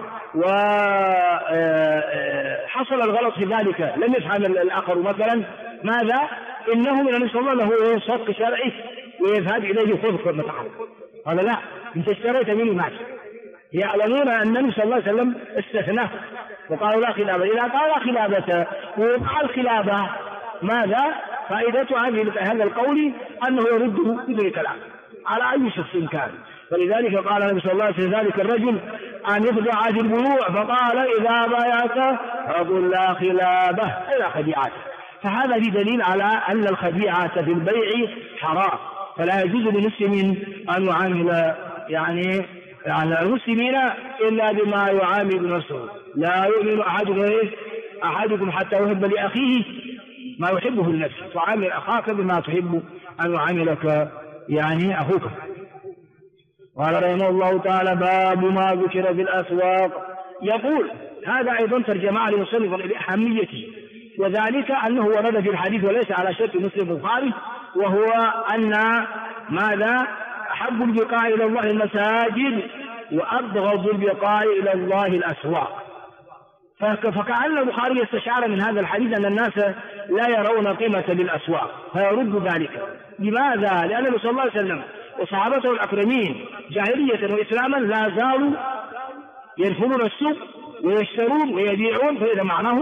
وحصل الغلط في ذلك لم يفهم الآخر مثلا ماذا؟ إنه من النبي صلى الله عليه وسلم هو صدق شرعي ويذهب إليه خذ متعب، قال لا أنت اشتريت مني مال. يعلمون أن النبي صلى الله عليه وسلم استثناه وقالوا لا خلابة. إذا قال لا خلابة وقع الخلابة ماذا؟ فائدة هذا القول أنه يرده بدون كلام على أي شخص كان. فلذلك قال النبي صلى الله عليه وسلم ذلك الرجل أن يخدع في البيوع، فقال إذا بايعت فقل لا خلابة إلى خديعات. فهذا في دليل على أن الخديعة في البيع حرام، فلا يجوز للمسلم أن يعامل يعني المسلمين إلا بما يعامل نفسه. لا يؤمن أحدكم حتى يحب لأخيه ما يحبه لنفسه، فعامل أخاك بما تحب أن يعاملك يعني أخوك. قال رحمه الله تعالى باب ما ذكر في الأسواق. يقول هذا أيضا ترجمة لمصنف لأهميته، وذلك أنه ورد في الحديث وليس على شرط مسلم البخاري، وهو أن ماذا؟ أحب البقاء إلى الله المساجد وأبغض البقاء إلى الله الأسواق. فكأن البخاري استشعر من هذا الحديث أن الناس لا يرون قيمة للأسواق فيرد ذلك. لماذا؟ لأن النبي صلى الله عليه وسلم وصحابته الأكرمين جاهلية وإسلاما لا زالوا يدخلون السوق ويشترون ويبيعون، فإذا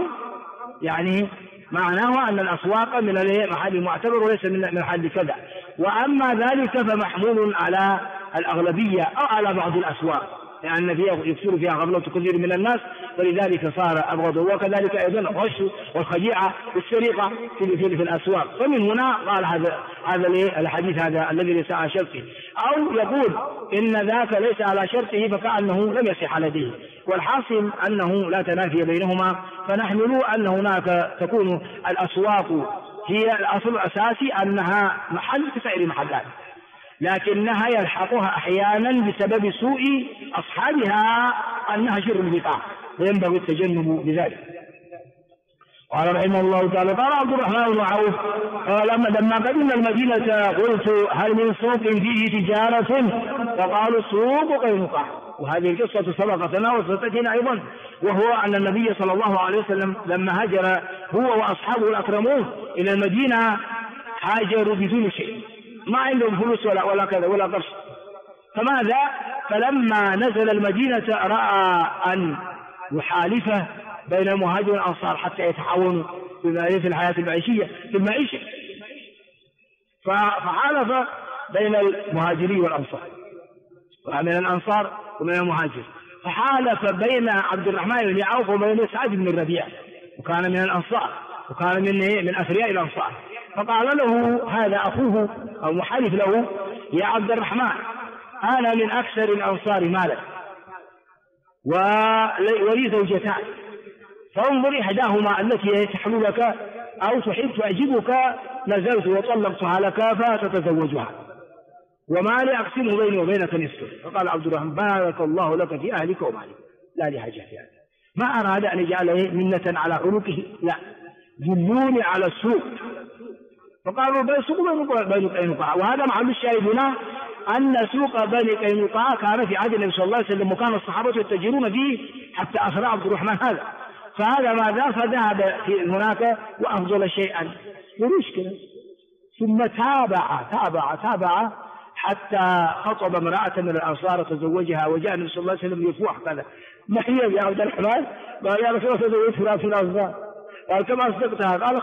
معناه أن الأسواق من المحل المعتبر وليس من محل كذا. وأما ذلك فمحمول على الأغلبية أو على بعض الأسواق، لأن فيها يكثر فيها غفلة كثير من الناس، فلذلك صار أبغض. وكذلك أيضا الغش والخديعة والسرقة في الأسواق. فمن هنا قال هذا الحديث هذا الذي ليس على شرطه، أو يقول إن ذاك ليس على شرطه فكأنه لم يصح لديه. والحاصل أنه لا تنافي بينهما، فنحمل أن هناك تكون الأسواق هي الأصل الأساسي أنها محل كسائر محلات، لكنها يلحقها أحيانا بسبب سوء أصحابها أنها شر البقاع وينبغي التجنب بذلك. قال رحمه الله تعالى: قال عبد الرحمن بن عوف قال: لما قدمنا المدينة قلت: هل من سوق فيه تجارة؟ فقالوا: سوق قينقاع. وهذه القصة سبقتنا وستأتينا أيضا، وهو أن النبي صلى الله عليه وسلم لما هاجر هو وأصحابه الأكرمون إلى المدينة هاجروا بدون شيء، ما عندهم فلوس ولا كذا ولا قرش. فماذا؟ فلما نزل المدينة رأى أن يحالفه بين المهاجر والأنصار حتى يتعاونوا في الحياة المعيشية في المعيشة، فحالف بين المهاجرين والأنصار، ومن الأنصار ومن المهاجر، فحالف بين عبد الرحمن بن عوف وبين سعد بن الربيع، وكان من الأنصار وكان من أثرياء الأنصار. فقال له هذا أخوه أو محالف له: يا عبد الرحمن، أنا من أكثر الأنصار مالا ولي زوجتان، فانظر إحداهما التي تحلو لك أو تحب تعجبك نزلت وطلقتها لك فتتزوجها، وما لي أقسمه بيني وبينك نصفه. فقال عبد الرحمن: بارك الله لك في أهلك ومالك، لا لي حاجة في هذا. ما أراد أن يجعله منة على عنقه، لا، دلوني على السوق. فقالوا: سوق بني قينقاع. وهذا محل الشاهد هنا، أن سوق بني قينقاع كان في عهد النبي صلى الله عليه وسلم، وكان الصحابة يتجرون فيه حتى أسرع عبد الرحمن هذا. فهذا ماذا؟ فذهب هناك وأفضل شيئا ومشكلة، ثم تابع حتى خطب امرأة من الأنصار تزوجها، وجاء النبي صلى الله عليه وسلم يفوح قال: ما هي يا عبد الرحمن؟ قال: يا رسول الله تزوجت في الأنصار. قال: كم أصدقتها؟ قال: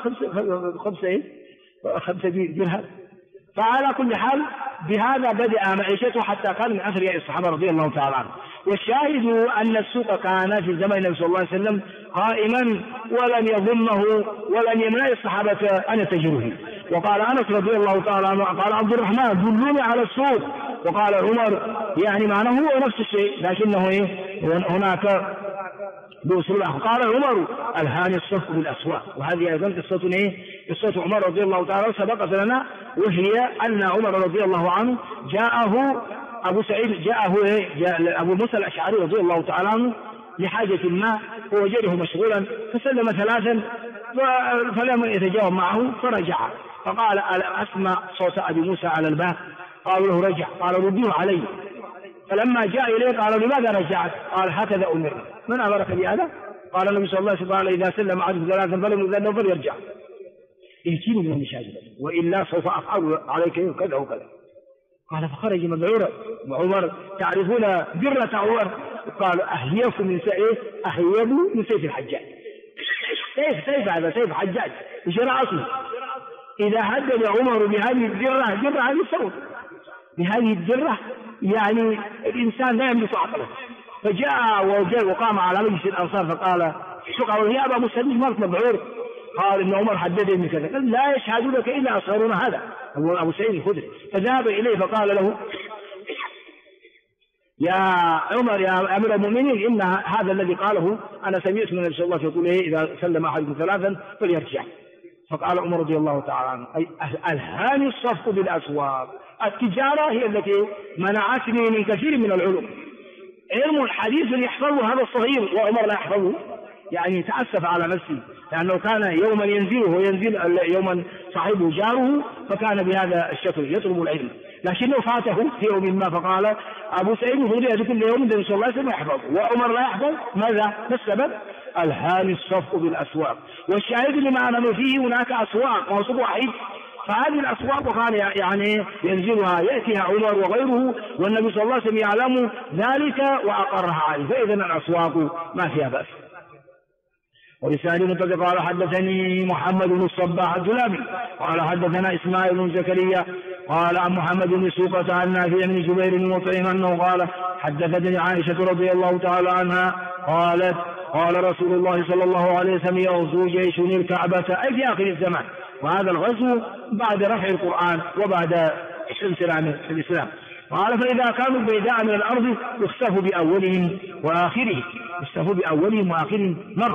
5 درهم. فعلى كل حال بهذا بدأ معيشته حتى كان من أثرياء الصحابة رضي الله تعالى عنهم. والشاهد أن السوق كان في زمن النبي صلى الله عليه وسلم قائما ولن يضمه ولن يمنع الصحابة أن يتجروا فيه. وقال أنس رضي الله تعالى عنه: قال عبد الرحمن: دلوني على السوق. وقال عمر: يعني معناه هو نفس الشيء لكنه هناك بأسلوب آخر. قال عمر: ألهاني الصفق بالأسواق. وهذه أيضا قصة عمر رضي الله تعالى عنه سبقت لنا، وهي أن عمر رضي الله عنه جاءه أبو سعيد جاء أبو موسى الأشعري رضي الله تعالى عنه لحاجة ما، ووجده مشغولا فسلم 3 فلم يتجاوب معه فرجع. فقال: أسمع صوت أبي موسى على الباب. قالوا له: رجع. قال: رديه علي. فلما جاء إليه قالوا: لماذا رجعت؟ قال: هكذا أمرنا. من أمرك بهذا؟ قال النبي صلى الله عليه وسلم: إذا سلم أحدكم 3 فلم يذل فليرجع، ائتني من المشاجر وإلا سوف أفعل عليك كذا وكذا. قال: فخرج مذعورا. وعمر تعرفون جرة عمر، قال: أهيبوا من سيف الحجاج. سيف هذا سيف حجاج بشراء أصله. إذا هدد عمر بهذه الجرة هذه الصوت بهذه الجرة، يعني الإنسان لا يملك عقله. فجاء وقام على مجلس الأنصار فقال: شكرا يا أبا موسى مالك مذعور؟ قال: إن عمر حددني كذا. قال: لا يشهد لك إلا أصغرنا هذا أبو سعيد الخدري. فذهب إليه فقال له: يا عمر يا أمير المؤمنين، إن هذا الذي قاله أنا سمعت من النبي صلى الله عليه وسلم يقول: إذا سلم أحدكم 3 فليرجع. فقال عمر رضي الله تعالى عنه: أي ألهاني الصفق بالأسواق. التجارة هي التي منعتني من كثير من العلوم. علم الحديث يحفظه هذا الصغير وعمر لا يحفظه، يعني تأسف على نفسه، لأنه كان يوما ينزله وينزل يوما صاحبه جاره، فكان بهذا الشكل يطلب العلم، لكنه فاته في يوم ما. فقال أبو سعيد الخدري: كل يوم النبي صلى الله عليه وسلم يحفظ وعمر لا يحفظ، ماذا؟ ما السبب؟ ألهاني الصفق بالأسواق. والشاهد لما أنا فيه هناك أسواق موصوب واحد، فهذه الأسواق وكان يعني ينزلها يأتيها عمر وغيره، والنبي صلى الله عليه وسلم يعلم ذلك وأقرها عليه. فإذا الأسواق ما فيها بأس. ولسان منتظر قال: حدثني محمد بن الصباح الجلابي قال: حدثنا إسماعيل بن زكريا قال عن محمد بن سوقة عن نافع بن جبير بن مطعم أنه قال: حدثتني عائشة رضي الله تعالى عنها قالت: قال رسول الله صلى الله عليه وسلم: يغزو جيش الكعبة، أي في آخر الزمان. وهذا الغزو بعد رفع القرآن وبعد 20 سنة في الإسلام. قال: فإذا كانوا بيداء من الأرض يخسفوا بأولهم وآخرهم مرة.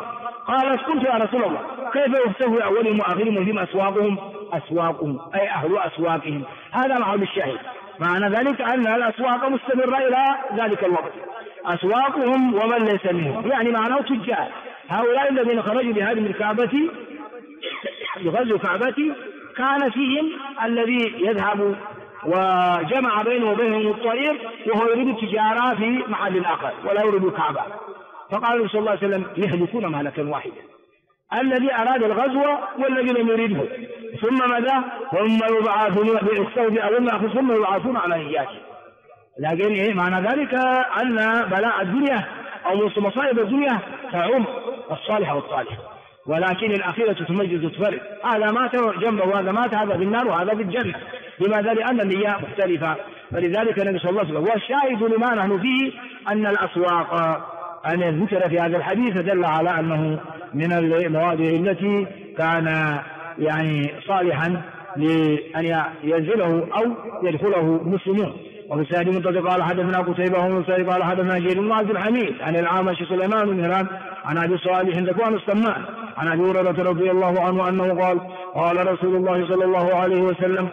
قالت قلت يا رسول الله كيف يفتح أولهم وآخرهم وفيهم أسواقهم أي أهل أسواقهم. هذا محل الشاهد. معنى ذلك أن الأسواق مستمرة إلى ذلك الوقت، أسواقهم ومن ليس منهم، يعني معناه تجار. هؤلاء الذين خرجوا بهذه الكعبة يغزو كعبتي كان فيهم الذي يذهب وجمع بينه وبينهم الطريق وهو يريد التجارة في محل آخر ولا يريد الكعبة. فقال النبي صلى الله عليه وسلم يهلكون مهلكا واحدا، الذي أراد الغزو والذي لم يريده، ثم ماذا؟ ثم يبعثون ثم يبعثون على نياته. لكن معنى ذلك أن بلاء الدنيا أو مصائب الدنيا تعم الصالح والصالح، ولكن الأخيرة تميز وتفرق، هذا مات جنبه وهذا مات، هذا في النار وهذا في الجنة. لماذا؟ لأن النية مختلفة. فلذلك النبي صلى الله عليه وسلم والشاهد لما نحن فيه أن الأسواق أن ذكر في هذا الحديث دل على أنه من المواضع التي كان يعني صالحا لأن ينزله أو يدخله مسلمون. وفي السند منطقة قال حدثنا قتيبة ومن السند قال حدثنا جرير بن عبد الحميد عن الأعمش سليمان بن مهران عن أبي صالح ذكوان السمان عن أبي هريرة رضي الله عنه أنه قال قال رسول الله صلى الله عليه وسلم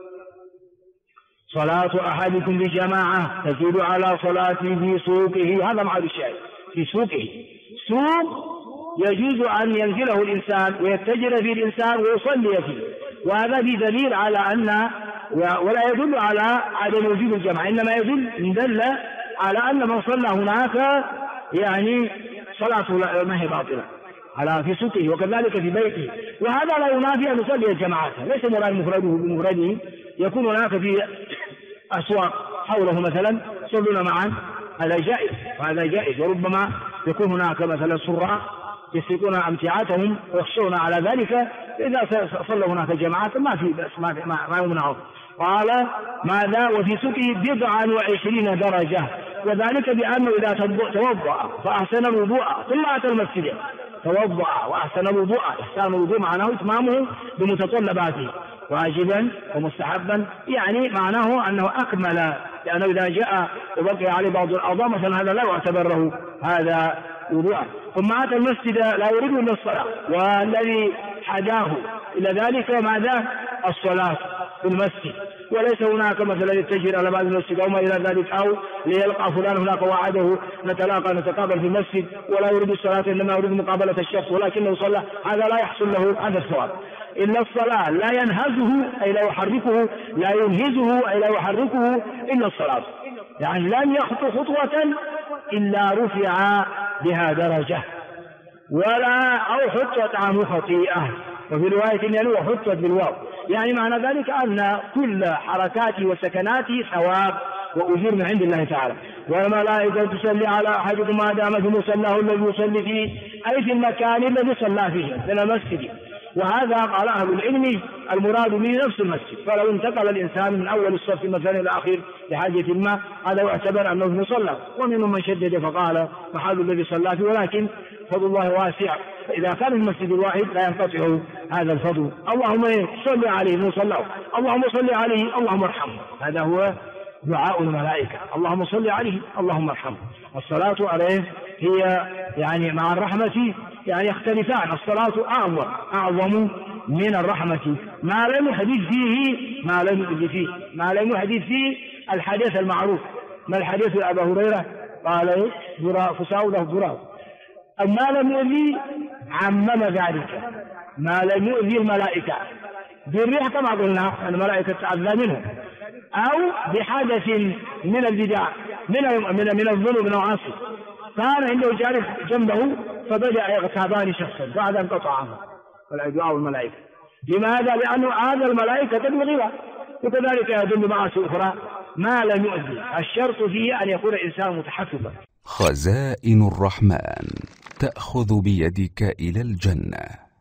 صلاة أحدكم بجماعة تزيد على صلاته في سوقه. هذا معنى الشاهد، في سوقه. سوق يجوز أن ينزله الإنسان ويتجر فيه الإنسان ويصلي فيه، وهذا في دليل على أن ولا يدل على عدم وجود الجماعة، إنما يدل على أن من صلى هناك يعني صلاته ما هي باطلة على في سوقه وكذلك في بيته. وهذا لا ينافي أن يصلي الجماعات، ليس مراد بمفرده، يكون هناك في أسواق حوله مثلا يصلون معا، هذا جائز وهذا جائز. وربما يكون هناك مثلا سراء يسرقون أمتعتهم ويخشون على ذلك، إذا صلوا هناك جماعات ما في بأس، ما يمنعه. قال ماذا؟ وفي سوقه 29 درجة، وذلك بأنه إذا توضأ فأحسن الوضوء ثم أتى المسجد توضأ وأحسن الوضوء، إحسان الوضوء معناه إتمامه بمتطلباته واجبا ومستحبا، يعني معناه أنه أكمل، لأنه إذا جاء وبقي عليه بعض الأعضاء مثلا هذا لا يعتبر له هذا وضوءا. ثم أتى المسجد لا يريد إلا الصلاة، والذي حداه إلى ذلك ماذا؟ الصلاة في المسجد، وليس هناك مثلا يتجر على بعض المسجد أو ما إلى ذلك، أو ليلقى فلان هناك وعده نتلاقى نتقابل في المسجد ولا يريد الصلاة إنما يريد مقابلة الشخص ولكنه صلى، هذا لا يحصل له هذا الثواب. إلا الصلاة لا ينهزه أي لا يحركه، لا ينهزه أي لا يحركه إلا الصلاة، يعني لن يخطو خطوة إلا رفع بها درجة ولا أو حطت عنه خطيئة. وفي رواية يعني وحطت بالواو، يعني معنى ذلك أن كل حركاته وسكناته ثواب وأجور من عند الله تعالى. والملائكة تصلي على أحدكم ما دام في مصلاه الذي يصلي فيه، أي في المكان الذي صلى فيه من المسجد. وهذا قال أهل العلم المراد به نفس المسجد، فلو انتقل الإنسان من أول الصف مثلا إلى الأخير لحاجة ما هذا يعتبر أنه مصلى. ومنهم من شدد فقال محل الذي صلى فيه، ولكن فضل الله واسع، إذا كان المسجد الواحد لا ينقطع هذا الفضل. اللهم صل عليه مصلاه، اللهم صل عليه اللهم ارحمه، هذا هو دعاء الملائكة، اللهم صل عليه اللهم ارحمه. الصلاة عليه هي يعني مع الرحمة يعني يختلفان، الصلاة أعظم من الرحمة، ما لم يحدث فيه ما لم يحدث فيه الحديث المعروف. ما الحديث يا أبا هريرة؟ قال فساء له ضراب، ما لم يؤذي عمم ذلك، ما لم يؤذي الملائكة بالريح كما قلنا الملائكة تعذى منه، أو بحدث من البدع من الظلم والمعاصي. كان عنده جالس جنبه فبدأ يغتابان شخصا بعد أن قطع عنه والدعاء الملائكة. لماذا؟ لأنه هذا الملائكة تدل غيره، وكذلك يدل معاصي أخرى ما لم يؤذي. الشرط فيه أن يكون الإنسان متحفظا. خزائن الرحمن تأخذ بيدك إلى الجنة.